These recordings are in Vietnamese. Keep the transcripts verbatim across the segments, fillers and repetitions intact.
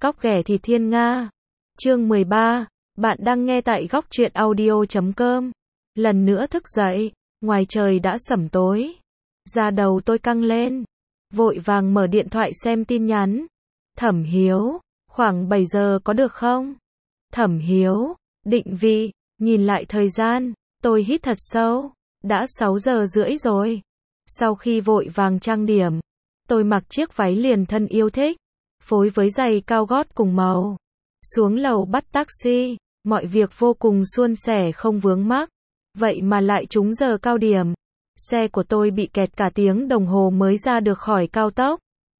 Cóc ghẻ thịt thiên nga. Chương mười ba. Bạn đang nghe tại góc truyện audio chấm com. Lần nữa thức dậy, ngoài trời đã sẩm tối. Da đầu tôi căng lên, vội vàng mở điện thoại xem tin nhắn. Thẩm Hiếu, khoảng bảy giờ có được không? Thẩm Hiếu, định vị, nhìn lại thời gian, tôi hít thật sâu, đã sáu giờ rưỡi rồi. Sau khi vội vàng trang điểm, tôi mặc chiếc váy liền thân yêu thích, phối với giày cao gót cùng màu. Xuống lầu bắt taxi, mọi việc vô cùng suôn sẻ không vướng mắc. Vậy mà lại trúng giờ cao điểm. Xe của tôi bị kẹt cả tiếng đồng hồ mới ra được khỏi cao tốc.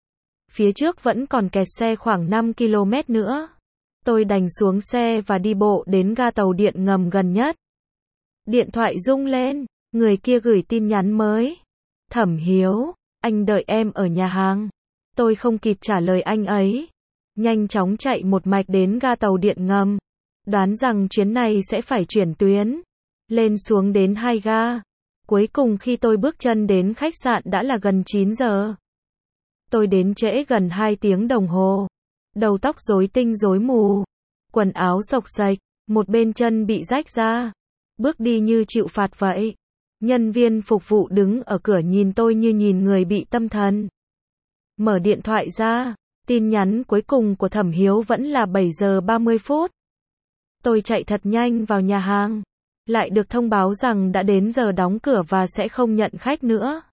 Phía trước vẫn còn kẹt xe khoảng năm ki lô mét nữa. Tôi đành xuống xe và đi bộ đến ga tàu điện ngầm gần nhất. Điện thoại rung lên, người kia gửi tin nhắn mới. Thẩm Hiếu, anh đợi em ở nhà hàng. Tôi không kịp trả lời anh ấy, nhanh chóng chạy một mạch đến ga tàu điện ngầm. Đoán rằng chuyến này sẽ phải chuyển tuyến, lên xuống đến hai ga. Cuối cùng khi tôi bước chân đến khách sạn đã là gần chín giờ. Tôi đến trễ gần hai tiếng đồng hồ. Đầu tóc rối tinh rối mù, quần áo xộc xệch, một bên chân bị rách ra. Bước đi như chịu phạt vậy. Nhân viên phục vụ đứng ở cửa nhìn tôi như nhìn người bị tâm thần. Mở điện thoại ra, tin nhắn cuối cùng của Thẩm Hiếu vẫn là bảy giờ ba mươi phút. Tôi chạy thật nhanh vào nhà hàng, lại được thông báo rằng đã đến giờ đóng cửa và sẽ không nhận khách nữa.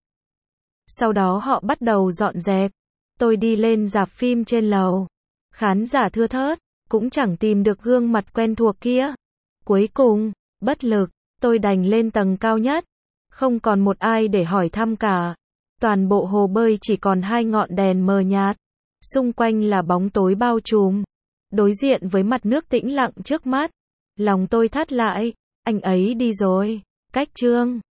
Sau đó họ bắt đầu dọn dẹp. Tôi đi lên rạp phim trên lầu. Khán giả thưa thớt, cũng chẳng tìm được gương mặt quen thuộc kia. Cuối cùng, bất lực, tôi đành lên tầng cao nhất. Không còn một ai để hỏi thăm cả. Toàn bộ hồ bơi chỉ còn hai ngọn đèn mờ nhạt. Xung quanh là bóng tối bao trùm. Đối diện với mặt nước tĩnh lặng trước mắt. Lòng tôi thắt lại. Anh ấy đi rồi. Cách chương.